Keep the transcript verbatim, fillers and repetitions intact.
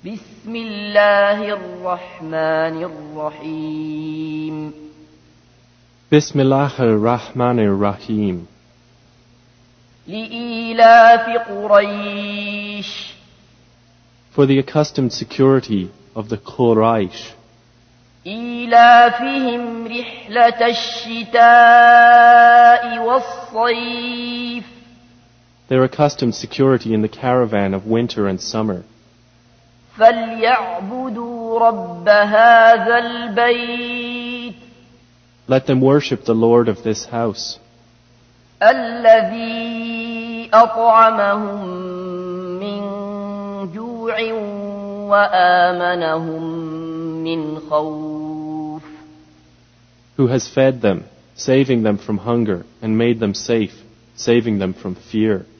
بسم الله الرحمن الرحيم بسم الله الرحمن الرحيم لإيلاف قريش For the accustomed security of the Quraysh, إيلافهم رحلة الشتاء والصيف their accustomed security in the caravan of winter and summer. فليعبدوا رب هذا البيت Let them worship the Lord of this house, الذي أطعمهم من جوع وآمنهم من خوف who has fed them, saving them from hunger, and made them safe, saving them from fear.